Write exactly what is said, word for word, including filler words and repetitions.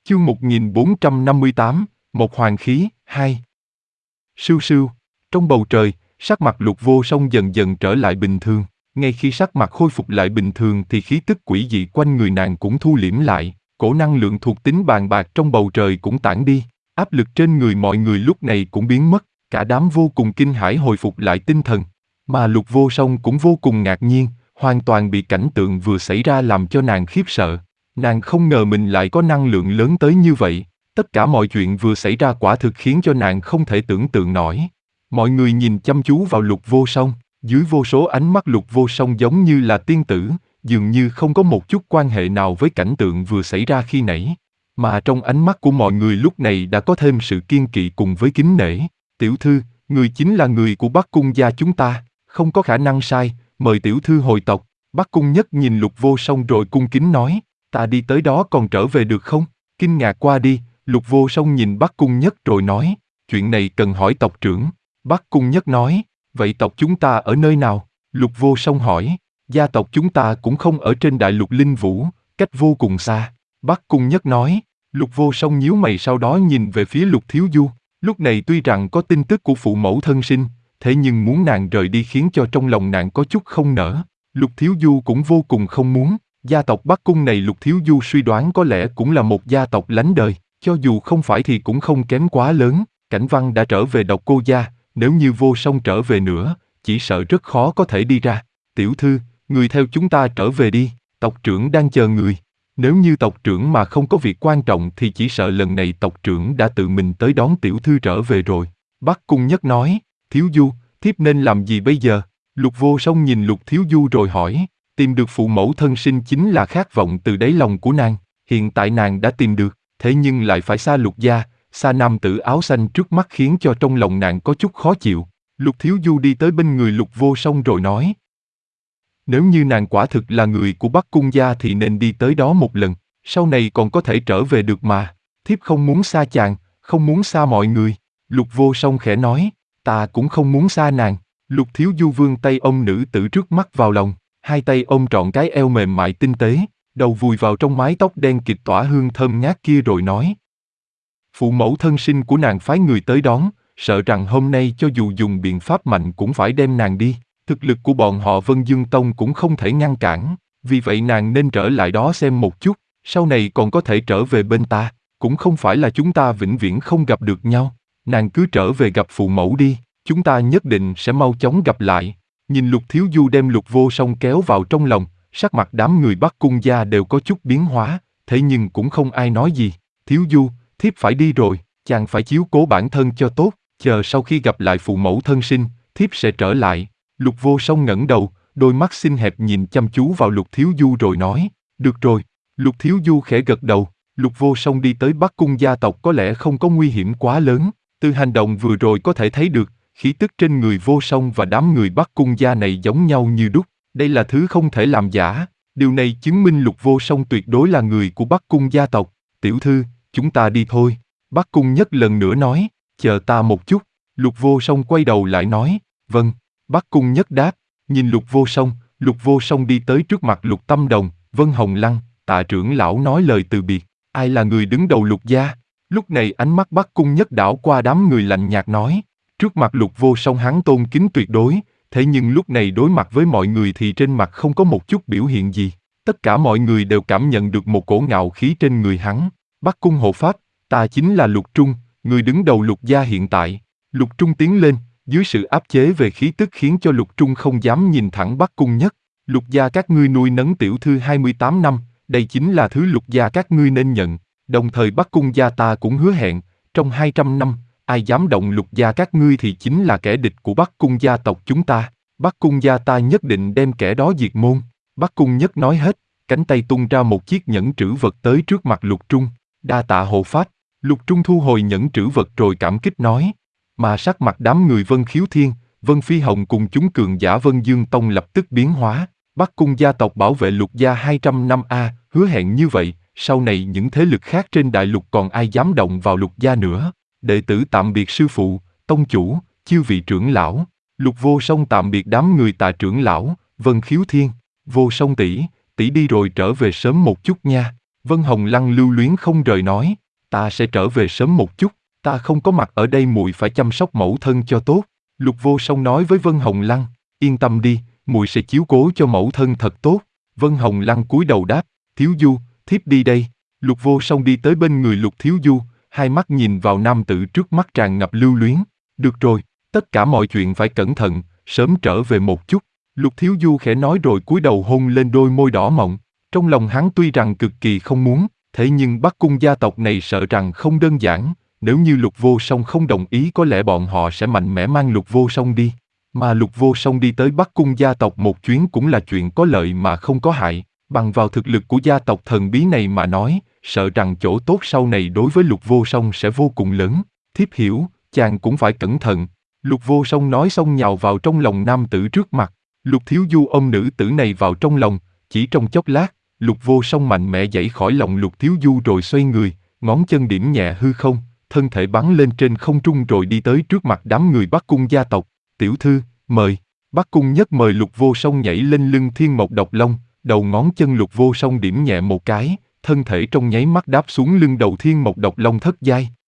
Chương một nghìn bốn trăm năm mươi tám, một hoàng khí, hai. Sưu sưu, trong bầu trời, sắc mặt Lục Vô Song dần dần trở lại bình thường. Ngay khi sắc mặt khôi phục lại bình thường thì khí tức quỷ dị quanh người nàng cũng thu liễm lại, cổ năng lượng thuộc tính bàn bạc trong bầu trời cũng tản đi, áp lực trên người mọi người lúc này cũng biến mất, cả đám vô cùng kinh hãi hồi phục lại tinh thần. Mà Lục Vô Song cũng vô cùng ngạc nhiên, hoàn toàn bị cảnh tượng vừa xảy ra làm cho nàng khiếp sợ. Nàng không ngờ mình lại có năng lượng lớn tới như vậy, tất cả mọi chuyện vừa xảy ra quả thực khiến cho nàng không thể tưởng tượng nổi. Mọi người nhìn chăm chú vào Lục Vô Song, dưới vô số ánh mắt Lục Vô Song giống như là tiên tử, dường như không có một chút quan hệ nào với cảnh tượng vừa xảy ra khi nãy. Mà trong ánh mắt của mọi người lúc này đã có thêm sự kiên kỵ cùng với kính nể. Tiểu thư, người chính là người của Bắc Cung gia chúng ta, không có khả năng sai, mời tiểu thư hồi tộc. Bắc Cung Nhất nhìn Lục Vô Song rồi cung kính nói, ta đi tới đó còn trở về được không? Kinh ngạc qua đi, Lục Vô Song nhìn Bắc Cung Nhất rồi nói, chuyện này cần hỏi tộc trưởng. Bắc Cung Nhất nói, vậy tộc chúng ta ở nơi nào? Lục Vô Song hỏi, gia tộc chúng ta cũng không ở trên đại lục Linh Vũ, cách vô cùng xa. Bắc Cung Nhất nói, Lục Vô Song nhíu mày sau đó nhìn về phía Lục Thiếu Du. Lúc này tuy rằng có tin tức của phụ mẫu thân sinh, thế nhưng muốn nàng rời đi khiến cho trong lòng nàng có chút không nỡ. Lục Thiếu Du cũng vô cùng không muốn. Gia tộc Bắc Cung này Lục Thiếu Du suy đoán có lẽ cũng là một gia tộc lánh đời, cho dù không phải thì cũng không kém quá lớn. Cảnh Văn đã trở về Độc Cô gia, nếu như Vô Song trở về nữa, chỉ sợ rất khó có thể đi ra. Tiểu thư, người theo chúng ta trở về đi, tộc trưởng đang chờ người. Nếu như tộc trưởng mà không có việc quan trọng thì chỉ sợ lần này tộc trưởng đã tự mình tới đón tiểu thư trở về rồi. Bắc Cung Nhất nói, Thiếu Du, thiếp nên làm gì bây giờ? Lục Vô Song nhìn Lục Thiếu Du rồi hỏi, tìm được phụ mẫu thân sinh chính là khát vọng từ đáy lòng của nàng, hiện tại nàng đã tìm được, thế nhưng lại phải xa Lục gia, xa nam tử áo xanh trước mắt khiến cho trong lòng nàng có chút khó chịu. Lục Thiếu Du đi tới bên người Lục Vô Song rồi nói, nếu như nàng quả thực là người của Bắc Cung gia thì nên đi tới đó một lần, sau này còn có thể trở về được mà. Thiếp không muốn xa chàng, không muốn xa mọi người. Lục Vô Song khẽ nói, ta cũng không muốn xa nàng. Lục Thiếu Du vươn tay ôm nữ tử trước mắt vào lòng, hai tay ôm trọn cái eo mềm mại tinh tế, đầu vùi vào trong mái tóc đen kịt tỏa hương thơm ngát kia rồi nói. Phụ mẫu thân sinh của nàng phái người tới đón, sợ rằng hôm nay cho dù dùng biện pháp mạnh cũng phải đem nàng đi. Thực lực của bọn họ Vân Dương Tông cũng không thể ngăn cản, vì vậy nàng nên trở lại đó xem một chút, sau này còn có thể trở về bên ta, cũng không phải là chúng ta vĩnh viễn không gặp được nhau, nàng cứ trở về gặp phụ mẫu đi, chúng ta nhất định sẽ mau chóng gặp lại. Nhìn Lục Thiếu Du đem Lục Vô Song kéo vào trong lòng, sắc mặt đám người Bắc Cung gia đều có chút biến hóa, thế nhưng cũng không ai nói gì. Thiếu Du, thiếp phải đi rồi, chàng phải chiếu cố bản thân cho tốt, chờ sau khi gặp lại phụ mẫu thân sinh, thiếp sẽ trở lại. Lục Vô Song ngẩng đầu, đôi mắt xinh hẹp nhìn chăm chú vào Lục Thiếu Du rồi nói, được rồi. Lục Thiếu Du khẽ gật đầu, Lục Vô Song đi tới Bắc Cung gia tộc có lẽ không có nguy hiểm quá lớn, từ hành động vừa rồi có thể thấy được, khí tức trên người Vô Song và đám người Bắc Cung gia này giống nhau như đúc, đây là thứ không thể làm giả, điều này chứng minh Lục Vô Song tuyệt đối là người của Bắc Cung gia tộc. Tiểu thư, chúng ta đi thôi. Bắc Cung Nhất lần nữa nói, chờ ta một chút. Lục Vô Song quay đầu lại nói, vâng. Bắc Cung Nhất đáp, nhìn Lục Vô Song, Lục Vô Song đi tới trước mặt Lục Tâm Đồng, Vân Hồng Lăng, Tạ trưởng lão nói lời từ biệt, ai là người đứng đầu Lục gia? Lúc này ánh mắt Bắc Cung Nhất đảo qua đám người lạnh nhạt nói, trước mặt Lục Vô Song hắn tôn kính tuyệt đối, thế nhưng lúc này đối mặt với mọi người thì trên mặt không có một chút biểu hiện gì, tất cả mọi người đều cảm nhận được một cổ ngạo khí trên người hắn. Bắc Cung hộ pháp, ta chính là Lục Trung, người đứng đầu Lục gia hiện tại. Lục Trung tiến lên, dưới sự áp chế về khí tức khiến cho Lục Trung không dám nhìn thẳng Bắc Cung Nhất. Lục gia các ngươi nuôi nấng tiểu thư hai mươi tám năm, đây chính là thứ Lục gia các ngươi nên nhận, đồng thời Bắc Cung gia ta cũng hứa hẹn, trong hai trăm năm, ai dám động Lục gia các ngươi thì chính là kẻ địch của Bắc Cung gia tộc chúng ta, Bắc Cung gia ta nhất định đem kẻ đó diệt môn. Bắc Cung Nhất nói hết, cánh tay tung ra một chiếc nhẫn trữ vật tới trước mặt Lục Trung, đa tạ hộ pháp. Lục Trung thu hồi nhẫn trữ vật rồi cảm kích nói. Mà sắc mặt đám người Vân Khiếu Thiên, Vân Phi Hồng cùng chúng cường giả Vân Dương Tông lập tức biến hóa. Bắc Cung gia tộc bảo vệ Lục gia hai trăm năm a, hứa hẹn như vậy, sau này những thế lực khác trên đại lục còn ai dám động vào Lục gia nữa. Đệ tử tạm biệt sư phụ, tông chủ, chư vị trưởng lão. Lục Vô Song tạm biệt đám người Tạ trưởng lão, Vân Khiếu Thiên, Vô Song tỷ, tỷ đi rồi trở về sớm một chút nha. Vân Hồng Lăng lưu luyến không rời nói, ta sẽ trở về sớm một chút, ta không có mặt ở đây muội phải chăm sóc mẫu thân cho tốt. Lục Vô Song nói với Vân Hồng Lăng, yên tâm đi, muội sẽ chiếu cố cho mẫu thân thật tốt. Vân Hồng Lăng cúi đầu đáp, Thiếu Du, thiếp đi đây. Lục Vô Song đi tới bên người Lục Thiếu Du, hai mắt nhìn vào nam tử trước mắt tràn ngập lưu luyến. Được rồi, tất cả mọi chuyện phải cẩn thận, sớm trở về một chút. Lục Thiếu Du khẽ nói rồi cúi đầu hôn lên đôi môi đỏ mọng. Trong lòng hắn tuy rằng cực kỳ không muốn, thế nhưng Bắc Cung gia tộc này sợ rằng không đơn giản, nếu như Lục Vô Song không đồng ý có lẽ bọn họ sẽ mạnh mẽ mang Lục Vô Song đi. Mà Lục Vô Song đi tới Bắc Cung gia tộc một chuyến cũng là chuyện có lợi mà không có hại, bằng vào thực lực của gia tộc thần bí này mà nói, sợ rằng chỗ tốt sau này đối với Lục Vô Song sẽ vô cùng lớn. Thiếp hiểu, chàng cũng phải cẩn thận. Lục Vô Song nói xong nhào vào trong lòng nam tử trước mặt. Lục Thiếu Du ôm nữ tử này vào trong lòng, chỉ trong chốc lát, Lục Vô Song mạnh mẽ giãy khỏi lòng Lục Thiếu Du rồi xoay người, ngón chân điểm nhẹ hư không, thân thể bắn lên trên không trung rồi đi tới trước mặt đám người Bắc Cung gia tộc. Tiểu thư, mời. Bắc Cung Nhất mời Lục Vô Song nhảy lên lưng Thiên Mộc Độc Long, đầu ngón chân Lục Vô Song điểm nhẹ một cái, thân thể trong nháy mắt đáp xuống lưng đầu Thiên Mộc Độc Long thất giai.